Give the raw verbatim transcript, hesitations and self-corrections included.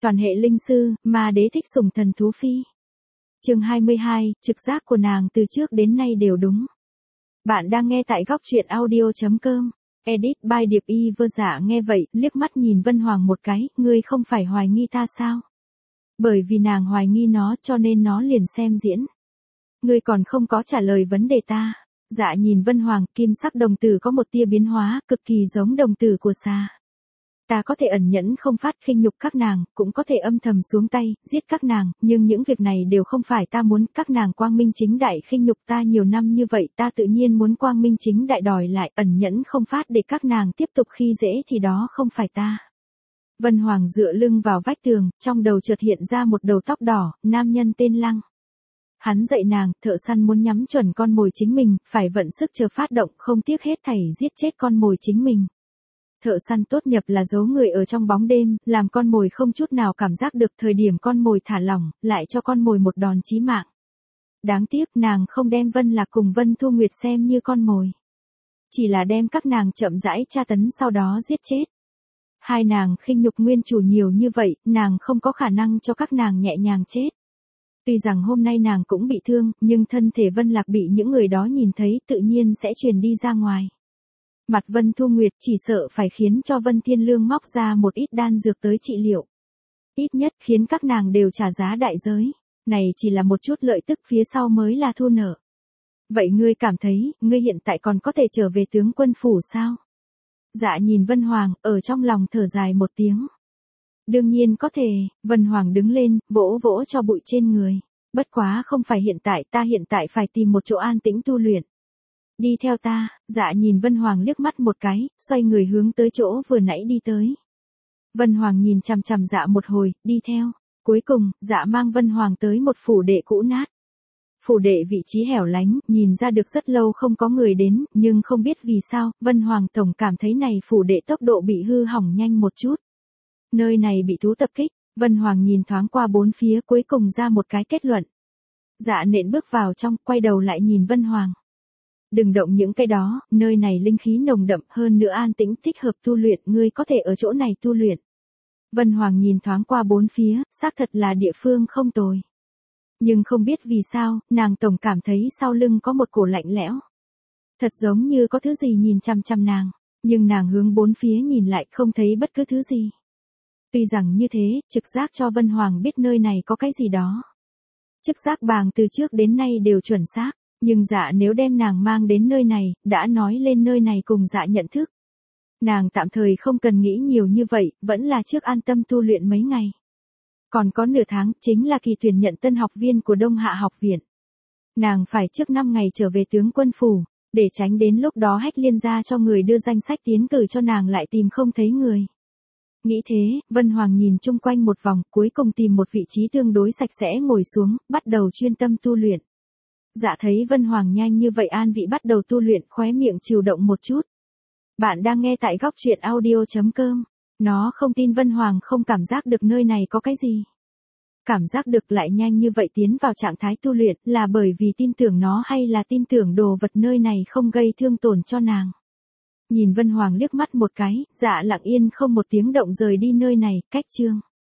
Toàn hệ linh sư, ma đế thích sủng thần thú phi. Chương hai mươi hai, trực giác của nàng từ trước đến nay đều đúng. Bạn đang nghe tại góc truyện audio chấm com. Edit by Điệp Y Vơ. Dạ nghe vậy, liếc mắt nhìn Vân Hoàng một cái, ngươi không phải hoài nghi ta sao? Bởi vì nàng hoài nghi nó cho nên nó liền xem diễn. Ngươi còn không có trả lời vấn đề ta. Dạ nhìn Vân Hoàng, kim sắc đồng tử có một tia biến hóa, cực kỳ giống đồng tử của xà. Ta có thể ẩn nhẫn không phát khinh nhục các nàng, cũng có thể âm thầm xuống tay, giết các nàng, nhưng những việc này đều không phải ta muốn. Các nàng quang minh chính đại khinh nhục ta nhiều năm như vậy, ta tự nhiên muốn quang minh chính đại đòi lại. Ẩn nhẫn không phát để các nàng tiếp tục khi dễ thì đó không phải ta. Vân Hoàng dựa lưng vào vách tường, trong đầu chợt hiện ra một đầu tóc đỏ, nam nhân tên Lăng. Hắn dạy nàng, thợ săn muốn nhắm chuẩn con mồi chính mình, phải vận sức chờ phát động, không tiếc hết thảy giết chết con mồi chính mình. Thợ săn tốt nhập là giấu người ở trong bóng đêm, làm con mồi không chút nào cảm giác được thời điểm con mồi thả lỏng, lại cho con mồi một đòn chí mạng. Đáng tiếc nàng không đem Vân Lạc cùng Vân Thu Nguyệt xem như con mồi. Chỉ là đem các nàng chậm rãi tra tấn sau đó giết chết. Hai nàng khinh nhục nguyên chủ nhiều như vậy, nàng không có khả năng cho các nàng nhẹ nhàng chết. Tuy rằng hôm nay nàng cũng bị thương, nhưng thân thể Vân Lạc bị những người đó nhìn thấy tự nhiên sẽ truyền đi ra ngoài. Mặt Vân Thu Nguyệt chỉ sợ phải khiến cho Vân Thiên Lương móc ra một ít đan dược tới trị liệu. Ít nhất khiến các nàng đều trả giá đại giới. Này chỉ là một chút lợi tức, phía sau mới là thu nợ. Vậy ngươi cảm thấy, ngươi hiện tại còn có thể trở về tướng quân phủ sao? Dạ nhìn Vân Hoàng, ở trong lòng thở dài một tiếng. Đương nhiên có thể. Vân Hoàng đứng lên, vỗ vỗ cho bụi trên người. Bất quá không phải hiện tại, ta hiện tại phải tìm một chỗ an tĩnh tu luyện. Đi theo ta. Dạ nhìn Vân Hoàng liếc mắt một cái, xoay người hướng tới chỗ vừa nãy đi tới. Vân Hoàng nhìn chằm chằm dạ một hồi, đi theo. Cuối cùng, dạ mang Vân Hoàng tới một phủ đệ cũ nát. Phủ đệ vị trí hẻo lánh, nhìn ra được rất lâu không có người đến, nhưng không biết vì sao, Vân Hoàng tổng cảm thấy này phủ đệ tốc độ bị hư hỏng nhanh một chút. Nơi này bị thú tập kích. Vân Hoàng nhìn thoáng qua bốn phía, cuối cùng ra một cái kết luận. Dạ nện bước vào trong, quay đầu lại nhìn Vân Hoàng. Đừng động những cái đó, nơi này linh khí nồng đậm, hơn nữa an tĩnh, thích hợp tu luyện, ngươi có thể ở chỗ này tu luyện. Vân Hoàng nhìn thoáng qua bốn phía, xác thật là địa phương không tồi. Nhưng không biết vì sao, nàng tổng cảm thấy sau lưng có một cổ lạnh lẽo. Thật giống như có thứ gì nhìn chăm chăm nàng, nhưng nàng hướng bốn phía nhìn lại không thấy bất cứ thứ gì. Tuy rằng như thế, trực giác cho Vân Hoàng biết nơi này có cái gì đó. Trực giác bàng từ trước đến nay đều chuẩn xác. Nhưng dạ nếu đem nàng mang đến nơi này, đã nói lên nơi này cùng dạ nhận thức. Nàng tạm thời không cần nghĩ nhiều như vậy, vẫn là trước an tâm tu luyện mấy ngày. Còn có nửa tháng, chính là kỳ tuyển nhận tân học viên của Đông Hạ học viện. Nàng phải trước năm ngày trở về tướng quân phủ, để tránh đến lúc đó Hách Liên ra cho người đưa danh sách tiến cử cho nàng lại tìm không thấy người. Nghĩ thế, Vân Hoàng nhìn chung quanh một vòng, cuối cùng tìm một vị trí tương đối sạch sẽ ngồi xuống, bắt đầu chuyên tâm tu luyện. Dạ thấy Vân Hoàng nhanh như vậy an vị bắt đầu tu luyện, khóe miệng chịu động một chút. Bạn đang nghe tại góc truyện audio chấm com. Nó không tin Vân Hoàng không cảm giác được nơi này có cái gì. Cảm giác được lại nhanh như vậy tiến vào trạng thái tu luyện là bởi vì tin tưởng nó hay là tin tưởng đồ vật nơi này không gây thương tổn cho nàng. Nhìn Vân Hoàng liếc mắt một cái, dạ lặng yên không một tiếng động rời đi nơi này, cách chương.